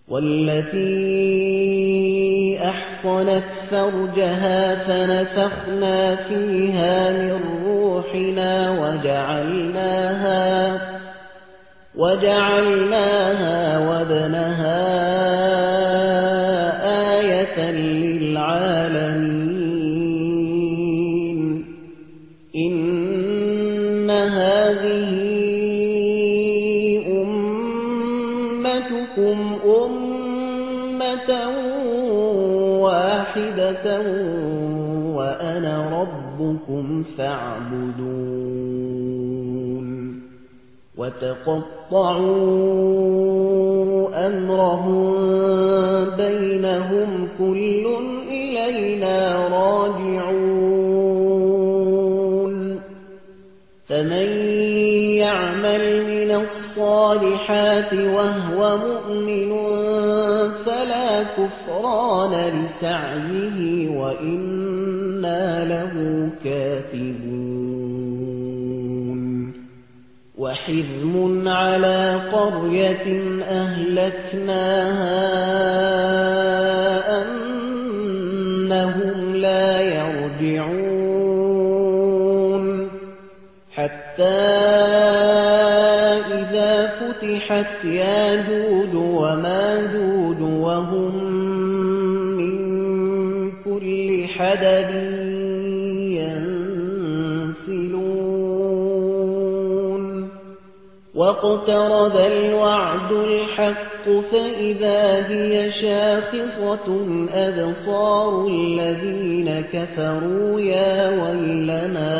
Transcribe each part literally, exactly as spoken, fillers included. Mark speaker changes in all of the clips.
Speaker 1: والتي أحصنت فرجها فنفخنا فيها من روحنا وجعلناها وجعلناها وابنها آية للعالمين إن هذه أمتكم أمة واحدة وأنا ربكم فاعبدون وتقطعوا أمرهم بينهم كل إلينا راجعون فمن يعمل من الصالحات وهو مؤمن فلا كفران لسعيه وإنا له كاتبون وحرم على قرية أهلكناها أنهم لا يرجعون حتى إذا فتحت ياجوج وماجوج وهم من كل حدب ينسلون واقترب الوعد الحق فإذا هي شاخصة أبصار الذين كفروا يا ويلنا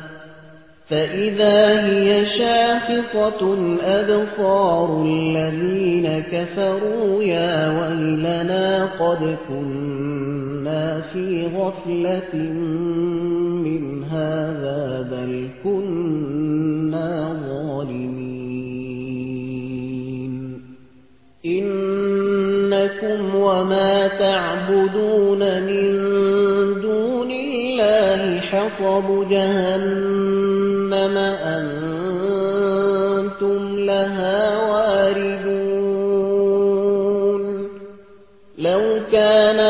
Speaker 1: فإذا هي شاخصة أبصار الذين كفروا يا ويلنا قد كنا في غفلة من هذا بل كنا ظالمين إنكم وما تعبدون من دون الله حصب جهنم أنتم لها واردون لو كان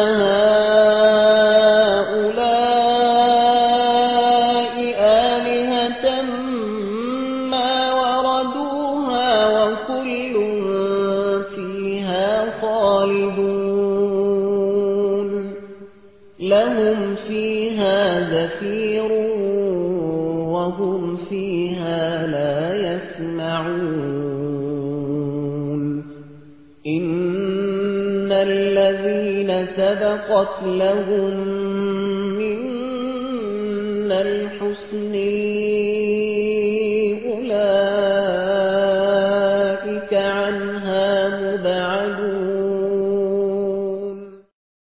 Speaker 1: هؤلاء آلهة ما وردوها وكل فيها خالدون لهم فيها زفير وهم فيها لا يسمعون إن الذين سبقت لهم منا الحسن أولئك عنها مبعدون